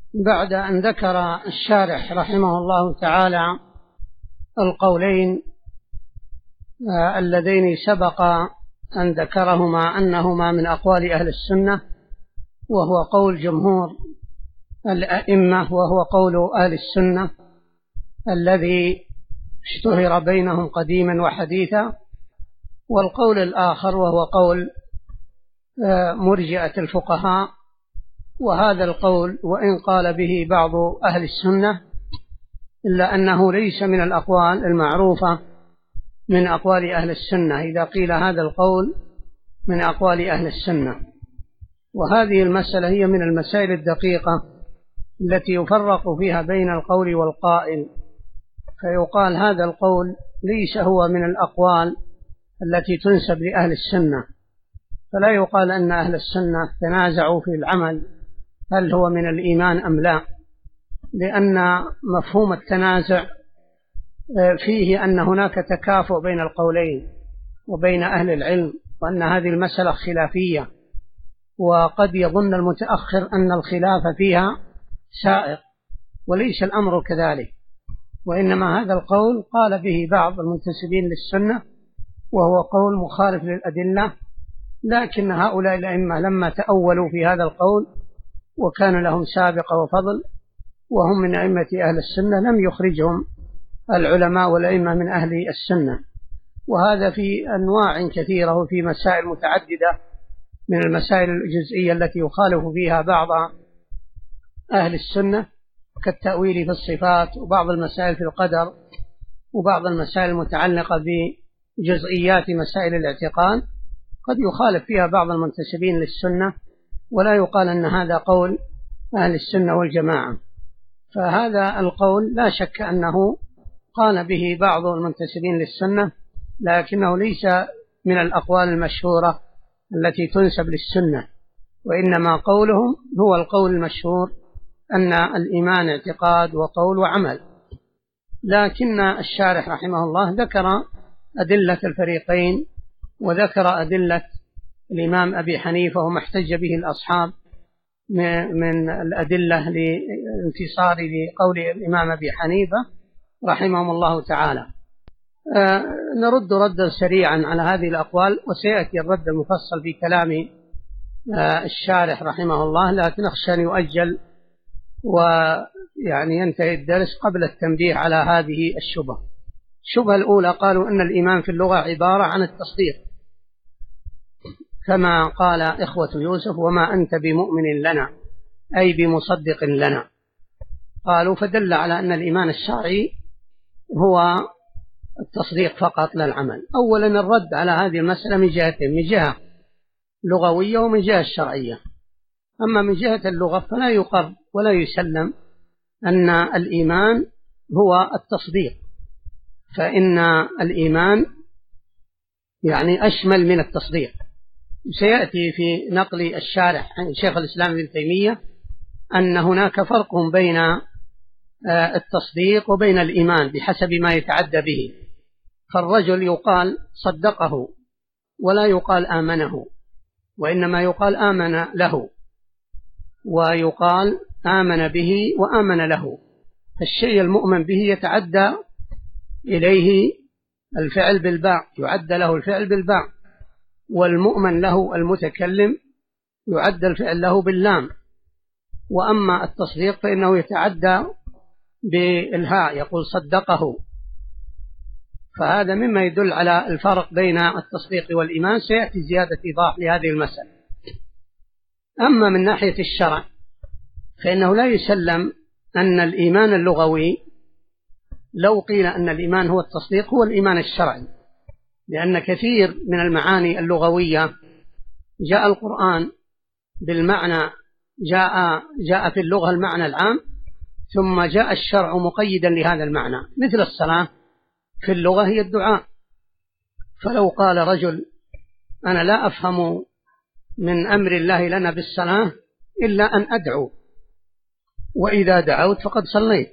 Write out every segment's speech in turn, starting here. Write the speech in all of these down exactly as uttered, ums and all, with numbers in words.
بعد أن ذكر الشارح رحمه الله تعالى القولين اللذين سبق أن ذكرهما أنهما من أقوال أهل السنة، وهو قول جمهور الأئمة، وهو قول أهل السنة الذي اشتهر بينهم قديما وحديثا، والقول الآخر وهو قول مرجئة الفقهاء. وهذا القول وإن قال به بعض أهل السنة إلا أنه ليس من الأقوال المعروفة من أقوال أهل السنة إذا قيل هذا القول من أقوال أهل السنة. وهذه المسألة هي من المسائل الدقيقة التي يفرق فيها بين القول والقائل، فيقال هذا القول ليس هو من الأقوال التي تنسب لأهل السنة، فلا يقال أن أهل السنة تنازعوا في العمل هل هو من الإيمان أم لا، لأن مفهوم التنازع فيه أن هناك تكافؤ بين القولين وبين أهل العلم، وأن هذه المسألة خلافية، وقد يظن المتأخر أن الخلاف فيها سائغ، وليس الأمر كذلك، وإنما هذا القول قال به بعض المنتسبين للسنة وهو قول مخالف للأدلة، لكن هؤلاء الأئمة لما تأولوا في هذا القول وكان لهم سابقة وفضل وهم من أئمة أهل السنة لم يخرجهم العلماء والأئمة من أهل السنة. وهذا في أنواع كثيرة وفي مسائل متعددة من المسائل الجزئية التي يخالف فيها بعض أهل السنة كالتأويل في الصفات، وبعض المسائل في القدر، وبعض المسائل المتعلقة بجزئيات مسائل الاعتقاد قد يخالف فيها بعض المنتسبين للسنة، ولا يقال أن هذا قول أهل السنة والجماعة. فهذا القول لا شك أنه قال به بعض المنتسبين للسنة، لكنه ليس من الأقوال المشهورة التي تنسب للسنة، وإنما قولهم هو القول المشهور أن الإيمان اعتقاد وقول وعمل. لكن الشارح رحمه الله ذكر أدلة الفريقين، وذكر أدلة الإمام أبي حنيفة وما احتج به الأصحاب من الأدلة لانتصار لقول الإمام أبي حنيفة رحمهم الله تعالى. آه نرد ردا سريعا على هذه الأقوال، وسيأتي الرد المفصل في كلام آه الشارح رحمه الله، لكن أخشى أن يؤجل ويعني ينتهي الدرس قبل التنبيه على هذه الشبهة. الشبهة الأولى قالوا أن الإيمان في اللغة عبارة عن التصديق، كما قال إخوة يوسف وما أنت بمؤمن لنا أي بمصدق لنا. قالوا فدل على أن الإيمان الشرعي هو التصديق فقط لا العمل. أولا الرد على هذه المسألة من جهتين، من جهة لغوية ومن جهة الشرعية. أما من جهة اللغة فلا يقر ولا يسلم أن الإيمان هو التصديق، فإن الإيمان يعني أشمل من التصديق. سيأتي في نقل الشارح عن شيخ الإسلام ابن تيمية أن هناك فرق بين التصديق وبين الإيمان بحسب ما يتعدى به، فالرجل يقال صدقه ولا يقال آمنه، وإنما يقال آمن له، ويقال آمن به وآمن له. فالشيء المؤمن به يتعدى إليه الفعل بالباء، يعد له الفعل بالباء، والمؤمن له المتكلم يعد الفعل له باللام. وأما التصديق فإنه يتعدى بالهاء، يقول صدقه. فهذا مما يدل على الفرق بين التصديق والإيمان، سيأتي زيادة إيضاح لهذه المسألة. أما من ناحية الشرع فإنه لا يسلم أن الإيمان اللغوي، لو قيل أن الإيمان هو التصديق، هو الإيمان الشرعي، لأن كثير من المعاني اللغوية جاء القرآن بالمعنى، جاء, جاء في اللغة المعنى العام، ثم جاء الشرع مقيدا لهذا المعنى. مثل الصلاة في اللغة هي الدعاء، فلو قال رجل أنا لا أفهم من أمر الله لنا بالصلاة إلا أن أدعو، وإذا دعوت فقد صليت،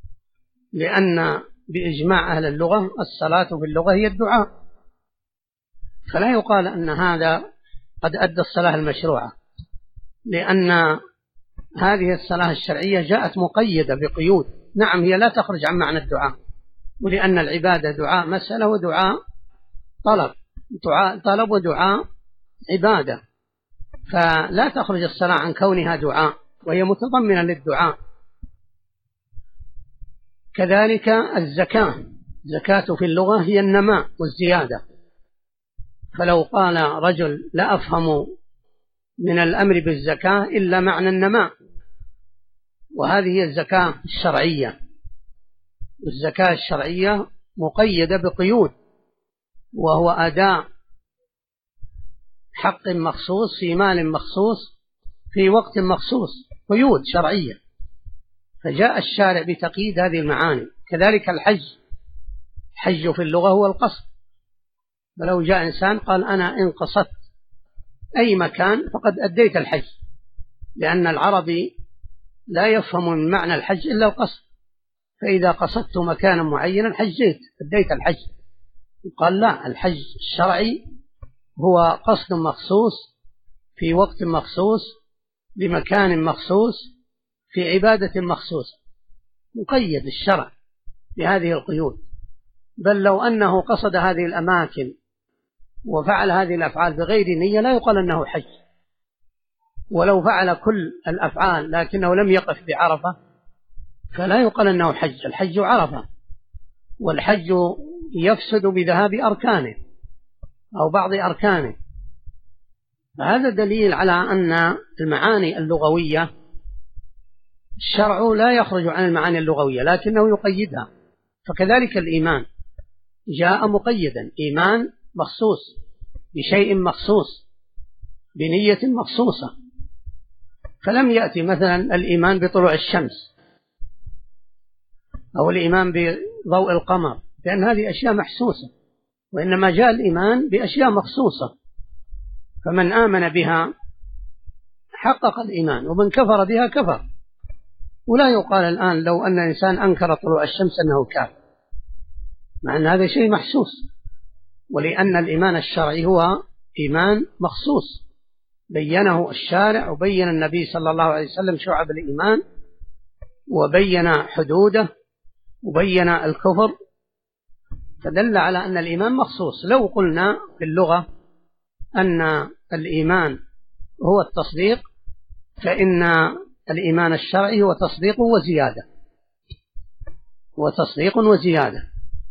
لأن بإجماع أهل اللغة الصلاة في اللغة هي الدعاء، فلا يقال أن هذا قد أدى الصلاة المشروعة، لأن هذه الصلاة الشرعية جاءت مقيدة بقيود. نعم هي لا تخرج عن معنى الدعاء، ولأن العبادة دعاء مسألة ودعاء طلب، دعاء طلب ودعاء عبادة، فلا تخرج الصلاة عن كونها دعاء وهي متضمنة للدعاء. كذلك الزكاة، الزكاة في اللغة هي النماء والزيادة، فلو قال رجل لا أفهم من الأمر بالزكاة إلا معنى النماء، وهذه هي الزكاة الشرعية. الزكاة الشرعية مقيدة بقيود، وهو أداء حق مخصوص في مال مخصوص في وقت مخصوص، قيود شرعية، فجاء الشارع بتقييد هذه المعاني. كذلك الحج، الحج في اللغة هو القصد، فلو جاء إنسان قال أنا إن قصدت أي مكان فقد أديت الحج، لأن العربي لا يفهم من معنى الحج إلا القصد، فإذا قصدت مكانا معينا حجيت أديت الحج. قال لا، الحج الشرعي هو قصد مخصوص في وقت مخصوص بمكان مخصوص في عبادة مخصوص، مقيد الشرع بهذه القيود. بل لو أنه قصد هذه الأماكن وفعل هذه الأفعال بغير نية لا يقال أنه حج، ولو فعل كل الأفعال لكنه لم يقف بعرفة فلا يقال أنه حج. الحج عرفة، والحج يفسد بذهاب أركانه أو بعض أركانه. فهذا دليل على أن المعاني اللغوية الشرع لا يخرج عن المعاني اللغوية لكنه يقيدها. فكذلك الإيمان جاء مقيدا، إيمان مخصوص بشيء مخصوص بنية مخصوصة، فلم يأتي مثلا الإيمان بطلوع الشمس أو الإيمان بضوء القمر، لأن هذه أشياء محسوسة، وإنما جاء الإيمان بأشياء مخصوصة، فمن آمن بها حقق الإيمان ومن كفر بها كفر. ولا يقال الآن لو أن إنسان أنكر طلوع الشمس أنه كافر، مع أن هذا شيء محسوس، ولأن الإيمان الشرعي هو إيمان مخصوص بينه الشارع، وبين النبي صلى الله عليه وسلم شعب الإيمان، وبين حدوده، وبين الكفر، فدل على أن الإيمان مخصوص. لو قلنا في اللغة أن الإيمان هو التصديق، فإن الإيمان الشرعي هو تصديق وزيادة، هو تصديق وزيادة.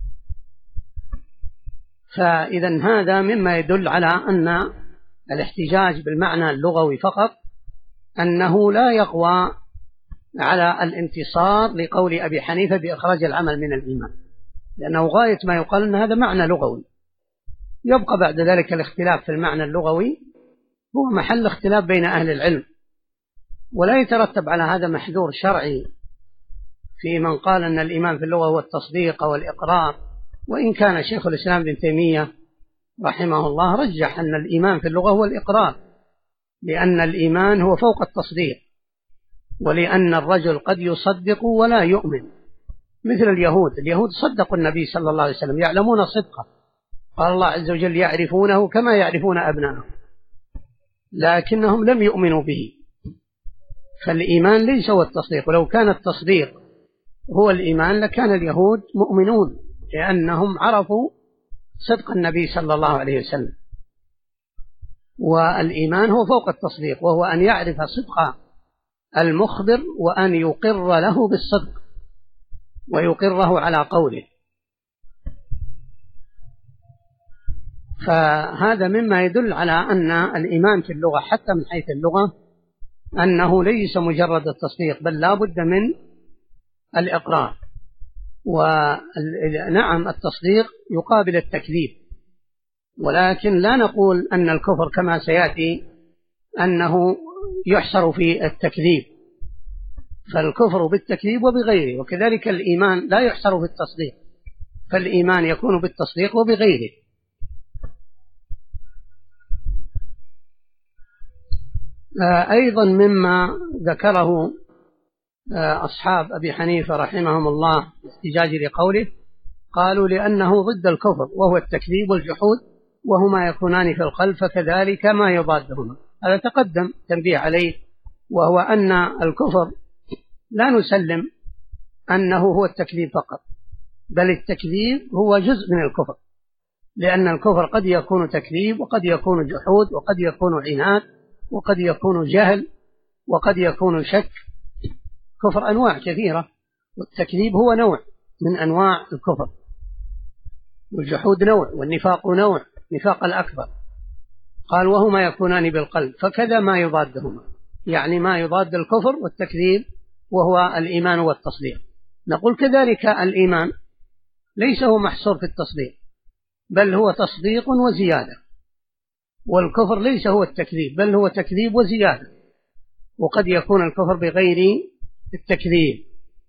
فإذا هذا مما يدل على أن الاحتجاج بالمعنى اللغوي فقط أنه لا يقوى على الانتصار لقول أبي حنيفة بإخراج العمل من الإيمان، لأنه غاية ما يقال أن هذا معنى لغوي. يبقى بعد ذلك الاختلاف في المعنى اللغوي هو محل اختلاف بين أهل العلم، ولا يترتب على هذا محذور شرعي في من قال أن الإيمان في اللغة هو التصديق والإقرار. وإن كان شيخ الإسلام ابن تيمية رحمه الله رجح أن الإيمان في اللغة هو الإقرار، لأن الإيمان هو فوق التصديق، ولأن الرجل قد يصدق ولا يؤمن، مثل اليهود. اليهود صدقوا النبي صلى الله عليه وسلم، يعلمون صدقه، قال الله عز وجل يعرفونه كما يعرفون أبنائهم، لكنهم لم يؤمنوا به. فالإيمان ليس هو التصديق، ولو كان التصديق هو الإيمان لكان اليهود مؤمنون، لأنهم عرفوا صدق النبي صلى الله عليه وسلم. والإيمان هو فوق التصديق، وهو أن يعرف صدق المخبر وأن يقر له بالصدق ويقره على قوله. فهذا مما يدل على أن الإيمان في اللغة حتى من حيث اللغة أنه ليس مجرد التصديق، بل لا بد من الإقرار. ونعم التصديق يقابل التكذيب، ولكن لا نقول أن الكفر كما سيأتي أنه يحصر في التكذيب، فالكفر بالتكذيب وبغيره، وكذلك الإيمان لا يحصر في التصديق، فالإيمان يكون بالتصديق وبغيره. أيضا مما ذكره أصحاب أبي حنيفة رحمهم الله احتجاج لقوله، قالوا لأنه ضد الكفر وهو التكذيب والجحود، وهما يكونان في القلب فكذلك ما يضادهما. هذا تقدم تنبيه عليه وهو أن الكفر لا نسلم أنه هو التكذيب فقط، بل التكذيب هو جزء من الكفر، لأن الكفر قد يكون تكذيب وقد يكون جحود وقد يكون عناد وقد يكون جهل وقد يكون شك. كفر أنواع كثيرة، والتكذيب هو نوع من أنواع الكفر، والجحود نوع، والنفاق نوع، نفاق الأكبر. قال وهما يكونان بالقلب فكذا ما يضادهما، يعني ما يضاد الكفر والتكذيب وهو الإيمان والتصديق. نقول كذلك الإيمان ليس هو محصور في التصديق، بل هو تصديق وزيادة، والكفر ليس هو التكذيب، بل هو تكذيب وزيادة، وقد يكون الكفر بغير التكذيب.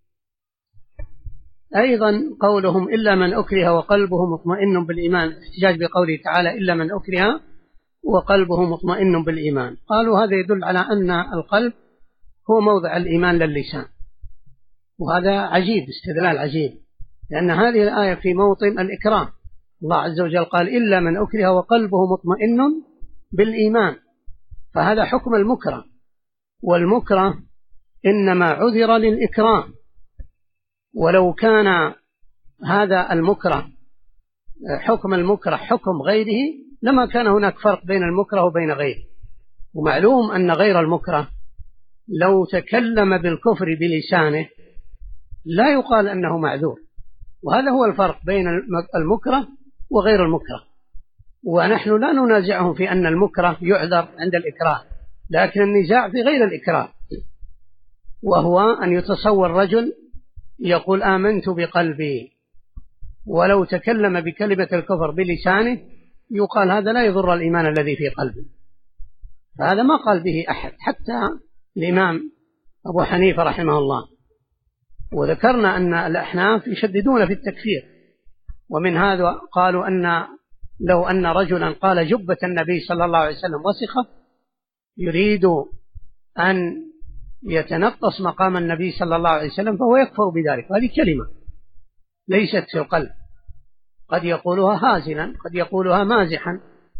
أيضا قولهم إلا من أكره وقلبه مطمئن بالإيمان، احتجاج بقوله تعالى إلا من أكره وقلبه مطمئن بالإيمان، قالوا هذا يدل على أن القلب هو موضع الإيمان للسان، وهذا عجيب، استدلال عجيب، لأن هذه الآية في موطن الإكراه. الله عز وجل قال إلا من أكره وقلبه مطمئن بالإيمان، فهذا حكم المكره، والمكره إنما عذر للإكراه، ولو كان هذا المكره حكم المكره حكم غيره لما كان هناك فرق بين المكره وبين غيره. ومعلوم أن غير المكره لو تكلم بالكفر بلسانه لا يقال أنه معذور، وهذا هو الفرق بين المكره وغير المكره. ونحن لا ننازعهم في أن المكره يعذر عند الإكراه، لكن النزاع في غير الإكراه، وهو أن يتصور رجل يقول آمنت بقلبي، ولو تكلم بكلمة الكفر بلسانه يقال هذا لا يضر الإيمان الذي في قلبه، فهذا ما قال به أحد، حتى الإمام أبو حنيفة رحمه الله. وذكرنا أن الأحناف يشددون في التكفير، ومن هذا قالوا أن لو أن رجلا قال جبة النبي صلى الله عليه وسلم وسخة يريد أن يتنقص مقام النبي صلى الله عليه وسلم فهو يكفر بذلك. هذه كلمة ليست في القلب، قد يقولها هازلا، قد يقولها مازحا.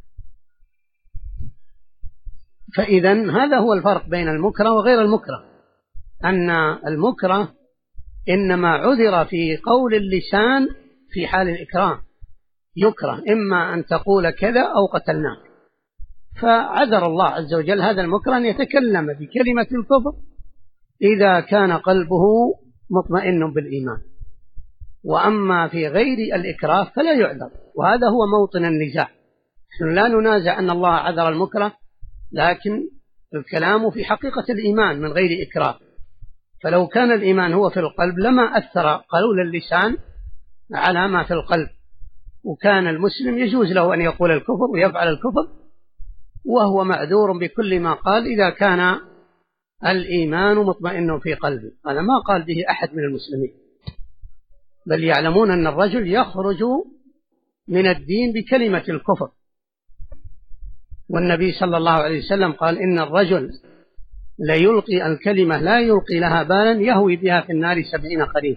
فإذا هذا هو الفرق بين المكره وغير المكره، أن المكره إنما عذر في قول اللسان في حال الإكرام، يكره إما أن تقول كذا أو قتلناك، فعذر الله عز وجل هذا المكره أن يتكلم بكلمة الكفر إذا كان قلبه مطمئن بالإيمان. وأما في غير الإكراه فلا يعذر، وهذا هو موطن النزاع. نحن لا ننازع أن الله عذر المكره، لكن الكلام في حقيقة الإيمان من غير إكراه. فلو كان الإيمان هو في القلب لما أثر قول اللسان على ما في القلب، وكان المسلم يجوز له أن يقول الكفر ويفعل الكفر وهو معذور بكل ما قال إذا كان الإيمان مطمئن في قلبه. هذا ما قال به أحد من المسلمين، بل يعلمون أن الرجل يخرج من الدين بكلمة الكفر. والنبي صلى الله عليه وسلم قال إن الرجل لا يلقي الكلمة لا يلقي لها بالا يهوي بها في النار سبعين خريف.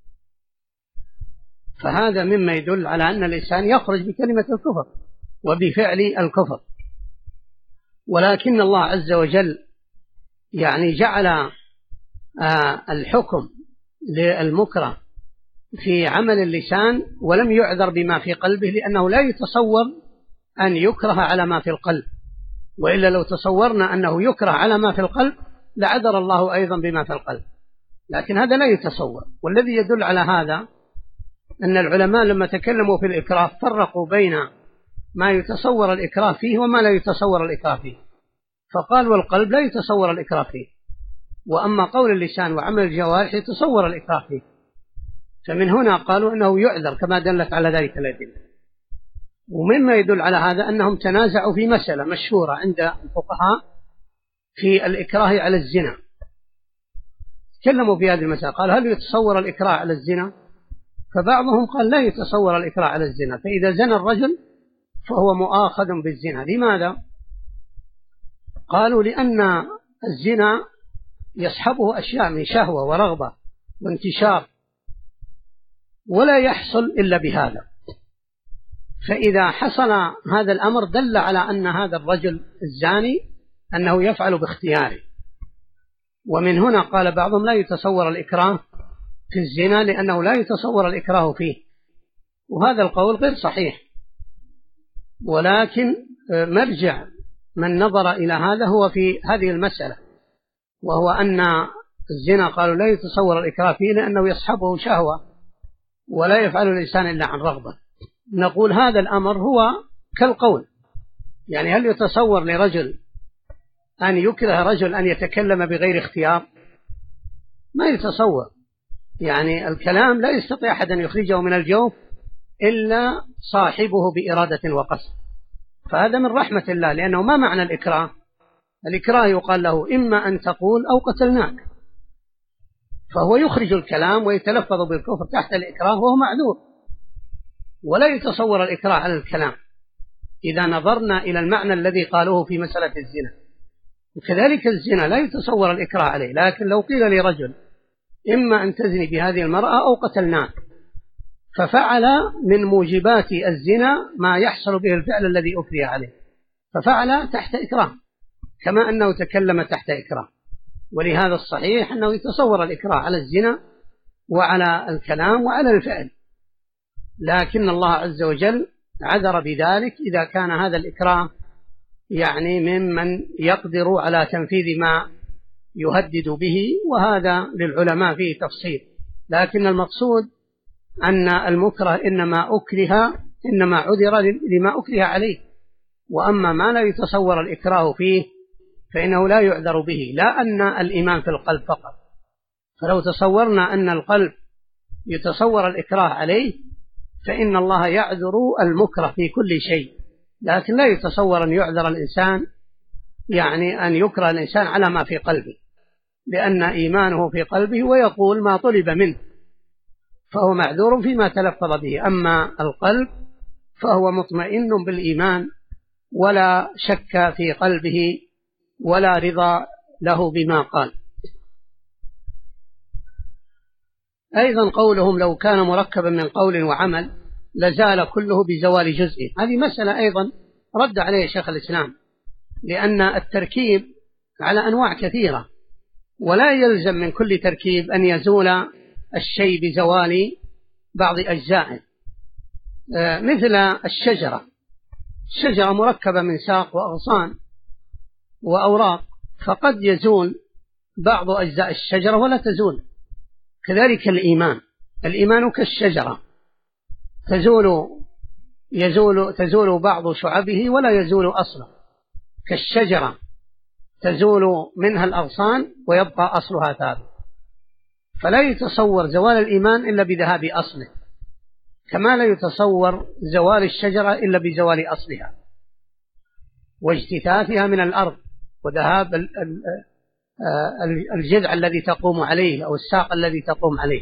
فهذا مما يدل على أن الإنسان يخرج بكلمة الكفر وبفعل الكفر. ولكن الله عز وجل يعني جعل الحكم للمكره في عمل اللسان ولم يعذر بما في قلبه، لأنه لا يتصور أن يكره على ما في القلب، وإلا لو تصورنا أنه يكره على ما في القلب لعذر الله أيضا بما في القلب، لكن هذا لا يتصور. والذي يدل على هذا أن العلماء لما تكلموا في الإكراه فرقوا بين ما يتصور الإكراه فيه وما لا يتصور الإكراه فيه، فقال والقلب لا يتصور الإكراه فيه، وأما قول اللسان وعمل الجوارح يتصور الإكراه فيه. فمن هنا قالوا أنه يعذر كما دلت على ذلك الأدلة. ومما يدل على هذا أنهم تنازعوا في مسألة مشهورة عند الفقهاء في الإكراه على الزنا، تكلموا في هذه المسألة، قال هل يتصور الإكراه على الزنا؟ فبعضهم قال لا يتصور الإكراه على الزنا، فإذا زنى الرجل فهو مؤاخذ بالزنا. لماذا؟ قالوا لأن الزنا يصحبه أشياء من شهوة ورغبة وانتشار، ولا يحصل إلا بهذا. فإذا حصل هذا الأمر دل على أن هذا الرجل الزاني أنه يفعل باختياره، ومن هنا قال بعضهم لا يتصور الإكراه في الزنا لأنه لا يتصور الإكراه فيه، وهذا القول غير صحيح. ولكن مرجع من نظر إلى هذا هو في هذه المسألة، وهو أن الزنا قالوا لا يتصور الإكراه فيه لأنه يصحبه شهوة ولا يفعل الإنسان إلا عن رغبة. نقول هذا الأمر هو كالقول، يعني هل يتصور لرجل أن يكره رجل أن يتكلم بغير اختيار؟ ما يتصور، يعني الكلام لا يستطيع أحد أن يخرجه من الجوف إلا صاحبه بإرادة وقصد، فهذا من رحمة الله، لأنه ما معنى الإكراه؟ الإكراه يقال له إما أن تقول أو قتلناك، فهو يخرج الكلام ويتلفظ بالكفر تحت الإكراه وهو معذور، ولا يتصور الإكراه على الكلام إذا نظرنا إلى المعنى الذي قالوه في مسألة الزنا. وكذلك الزنا لا يتصور الإكراه عليه، لكن لو قيل لرجل إما أن تزني بهذه المرأة أو قتلناك، ففعل من موجبات الزنا ما يحصل به الفعل الذي أكره عليه، ففعل تحت إكراه كما أنه تكلم تحت إكراه. ولهذا الصحيح أنه يتصور الإكراه على الزنا وعلى الكلام وعلى الفعل، لكن الله عز وجل عذر بذلك إذا كان هذا الإكراه يعني ممن يقدر على تنفيذ ما يهدد به، وهذا للعلماء فيه تفصيل. لكن المقصود أن المكره إنما أكره إنما عذر لما أكره عليه، وأما ما لا يتصور الإكراه فيه فإنه لا يعذر به، لا أن الإيمان في القلب فقط. فلو تصورنا أن القلب يتصور الإكراه عليه فإن الله يعذر المكره في كل شيء، لكن لا يتصور أن يعذر الإنسان، يعني أن يكره الإنسان على ما في قلبه، لأن إيمانه في قلبه ويقول ما طلب منه، فهو معذور فيما تلفظ به. أما القلب فهو مطمئن بالإيمان ولا شك في قلبه ولا رضا له بما قال. أيضا قولهم لو كان مركبا من قول وعمل لزال كله بزوال جزئه، هذه مسألة أيضا رد عليه شيخ الإسلام، لأن التركيب على أنواع كثيرة، ولا يلزم من كل تركيب أن يزول الشيء بزوال بعض أجزائه. مثل الشجرة، الشجرة مركبة من ساق وأغصان وأوراق، فقد يزول بعض أجزاء الشجرة ولا تزول. كذلك الإيمان، الإيمان كالشجرة تزول يزول تزول بعض شعبه ولا يزول أصله، كالشجرة تزول منها الأغصان ويبقى أصلها ثابت. فلا يتصور زوال الإيمان إلا بذهاب أصله، كما لا يتصور زوال الشجرة إلا بزوال أصلها واجتثاثها من الأرض وذهاب الجذع الذي تقوم عليه أو الساق الذي تقوم عليه.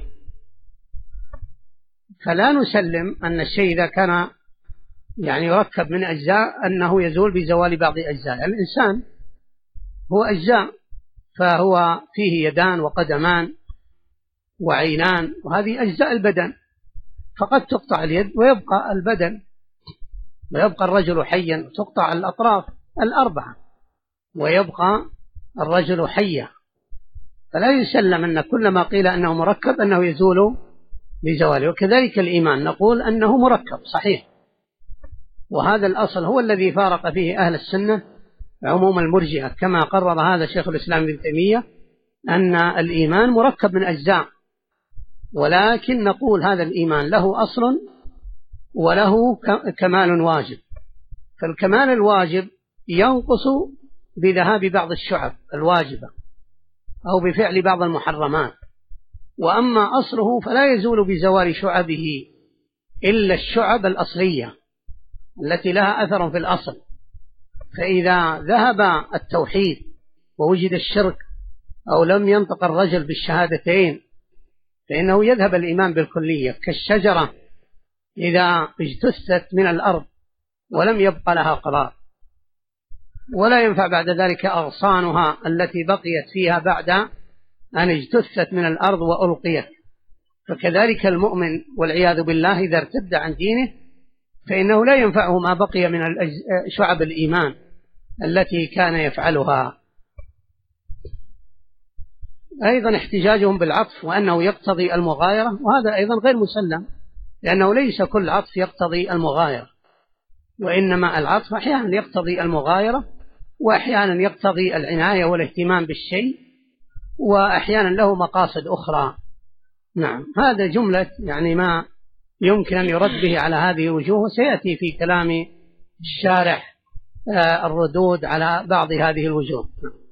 فلا نسلم أن الشيء إذا كان يعني يركب من أجزاء أنه يزول بزوال بعض أجزاء. الإنسان هو أجزاء، فهو فيه يدان وقدمان وعينان، وهذه أجزاء البدن، فقد تقطع اليد ويبقى البدن ويبقى الرجل حيا، تقطع الأطراف الأربعة ويبقى الرجل حيا. فلا يسلم أن كل ما قيل أنه مركب أنه يزول بزواله. وكذلك الإيمان نقول أنه مركب صحيح، وهذا الأصل هو الذي فارق فيه أهل السنة عموم المرجئة، كما قرر هذا شيخ الإسلام ابن تيمية أن الإيمان مركب من أجزاء، ولكن نقول هذا الإيمان له أصل وله كمال واجب. فالكمال الواجب ينقص بذهاب بعض الشعب الواجبة أو بفعل بعض المحرمات، وأما أصله فلا يزول بزوال شعبه إلا الشعب الأصلية التي لها أثر في الأصل. فإذا ذهب التوحيد ووجد الشرك أو لم ينطق الرجل بالشهادتين فإنه يذهب الإيمان بالكلية، كالشجرة إذا اجتثت من الأرض ولم يبقى لها قرار، ولا ينفع بعد ذلك أغصانها التي بقيت فيها بعد أن اجتثت من الأرض وألقيت. فكذلك المؤمن والعياذ بالله إذا ارتد عن دينه فإنه لا ينفعه ما بقي من شعب الإيمان التي كان يفعلها. أيضا احتجاجهم بالعطف وأنه يقتضي المغايرة، وهذا أيضا غير مسلم، لأنه ليس كل عطف يقتضي المغايرة، وإنما العطف أحيانا يقتضي المغايرة، وأحيانا يقتضي العناية والاهتمام بالشيء، وأحيانا له مقاصد أخرى. نعم، هذا جملة يعني ما يمكن أن يرد به على هذه الوجوه، وسيأتي في كلام الشارح الردود على بعض هذه الوجوه.